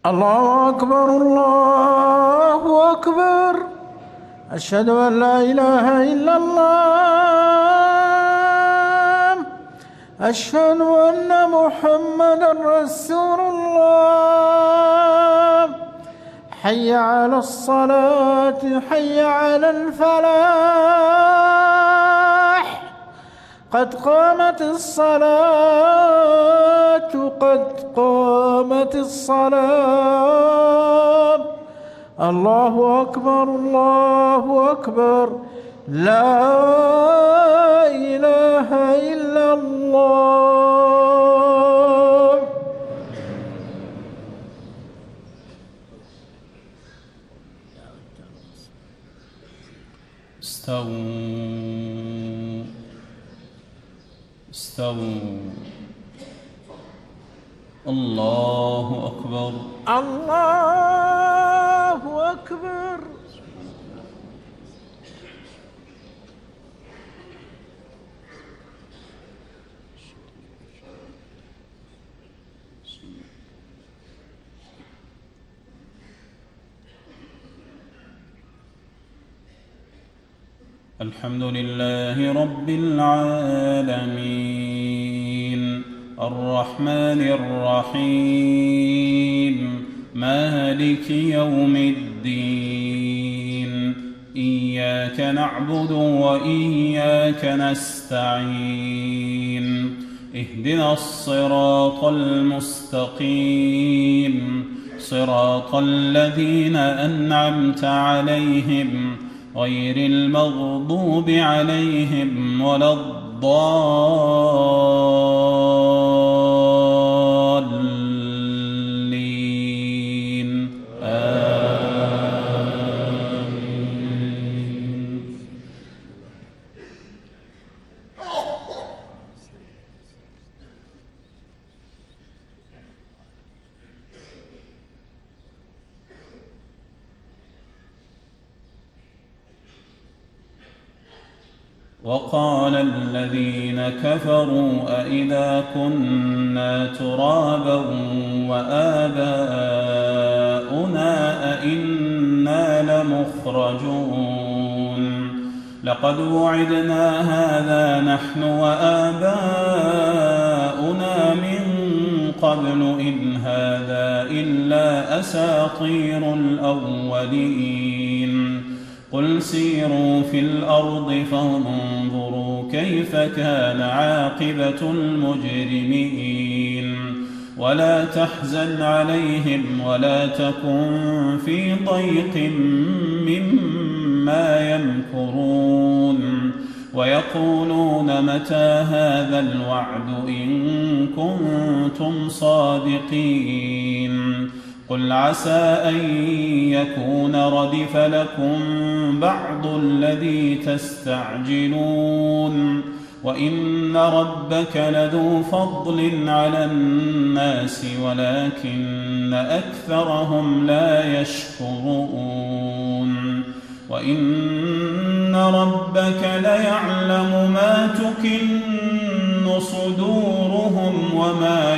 الله أكبر الله أكبر. أشهد أن لا إله إلا الله. أشهد أن محمدا رسول الله. حي على الصلاة، حي على الفلاح. قد قامت الصلاة، قد قامت الصلاة. الله أكبر الله أكبر. لا إله إلا الله. استووا استووا. الله أكبر الله أكبر. الحمد لله رب العالمين، الرحمن الرحيم، مالك يوم الدين. إياك نعبد وإياك نستعين. اهدنا الصراط المستقيم، صراط الذين أنعمت عليهم غير المغضوب عليهم ولا الضالين. آمين. وقال الذين كفروا أإذا كنا ترابا وآباؤنا أإنا لمخرجون. لقد وعدنا هذا نحن وآباؤنا من قبل إن هذا إلا أساطير الأولين. قل سيروا في الأرض فانظروا كيف كان عاقبة المجرمين. ولا تحزن عليهم ولا تكن في ضيق مما يمكرون. ويقولون متى هذا الوعد إن كنتم صادقين. قل عسى أن يكون ردف لكم بعض الذي تستعجلون. وإن ربك لذو فضل على الناس ولكن أكثرهم لا يشكرون. وإن ربك ليعلم ما تكن صدورهم وما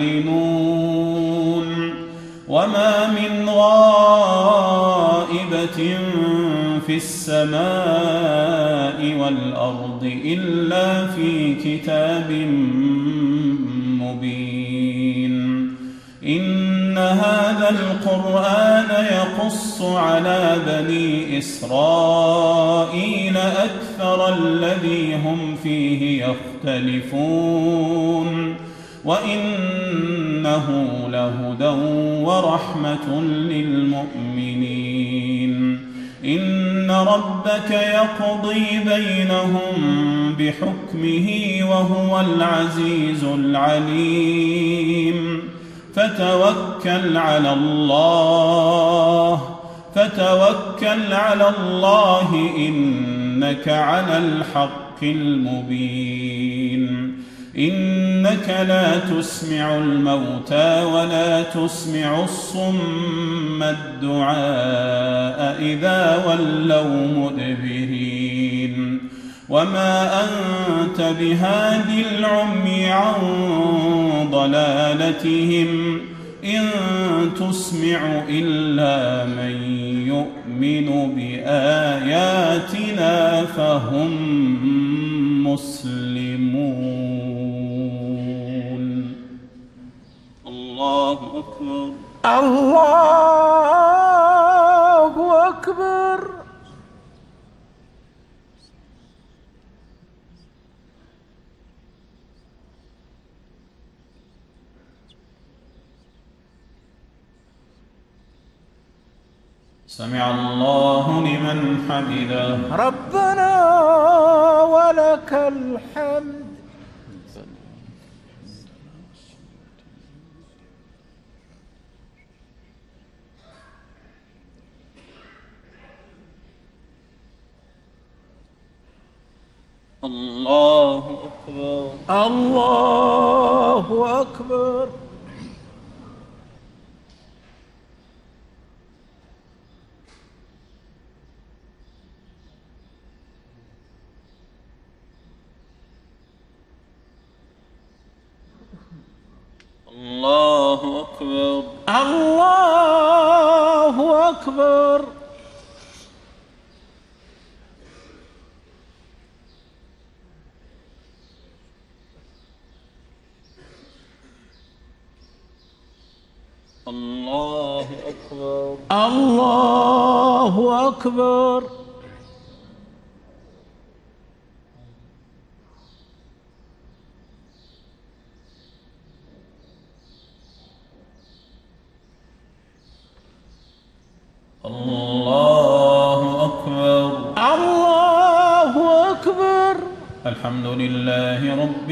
يعلنون. وما من غائبة في السماء والأرض إلا في كتاب مبين. إن هذا القرآن يقص على بني إسرائيل أكثر الذي هم فيه يختلفون. وإنه لهدى ورحمة للمؤمنين. إن ربك يقضي بينهم بحكمه وهو العزيز العليم. فتوكل على الله إنك على الحق المبين. إنك لا تسمع الموتى ولا تسمع الصم الدعاء إذا ولوا مدبرين. وما أنت بهاد العمي عن ضلالتهم إن تسمع إلا من يؤمن بآياتنا فهم مسلمون. الله أكبر. الله أكبر. سمع الله لمن حمده. ربنا ولك الحمد. الله أكبر. الله أكبر. الله أكبر. الله أكبر. الله أكبر. الله أكبر. الله أكبر. الله أكبر. الحمد لله رب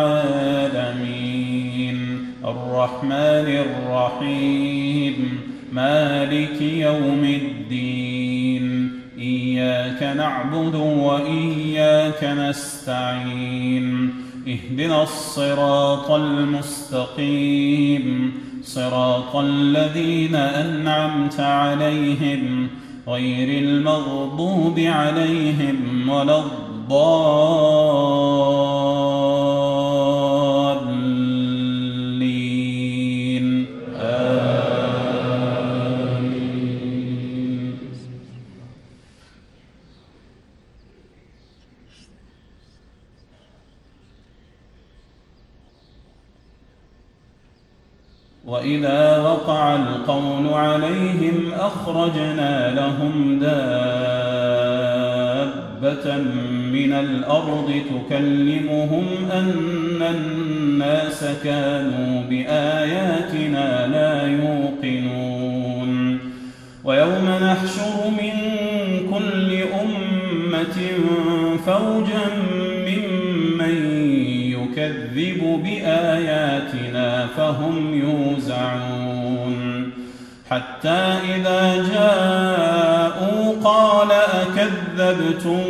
العالمين الرحمن الرحيم مالك يوم الدين إياك نعبد وإياك نستعين اهدنا الصراط المستقيم صراط الذين أنعمت عليهم غير المغضوب عليهم ولا الضالين آمين. وإذا وقع القول عليهم أخرجنا لهم دابة من الأرض تكلمهم أن الناس كانوا بآياتنا لا يوقنون ويوم نحشر من كل أمة فوجا ممن يكذب بآياتنا فهم يوزعون حتى إذا جاءوا قال أكذبتم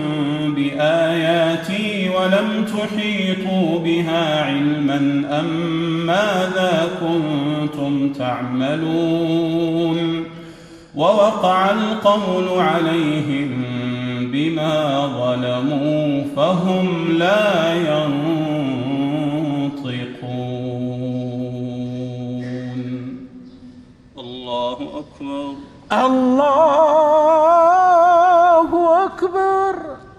بآياتي ولم تحيطوا بها علما أم ماذا كنتم تعملون ووقع القول عليهم بما ظلموا فهم لا ينطقون. الله أكبر. الله أكبر.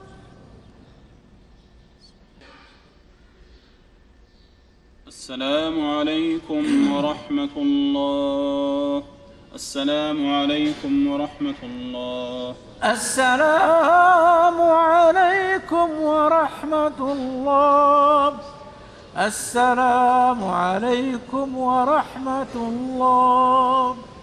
السلام عليكم ورحمة الله. السلام عليكم ورحمة الله. السلام عليكم ورحمة الله. السلام عليكم ورحمة الله.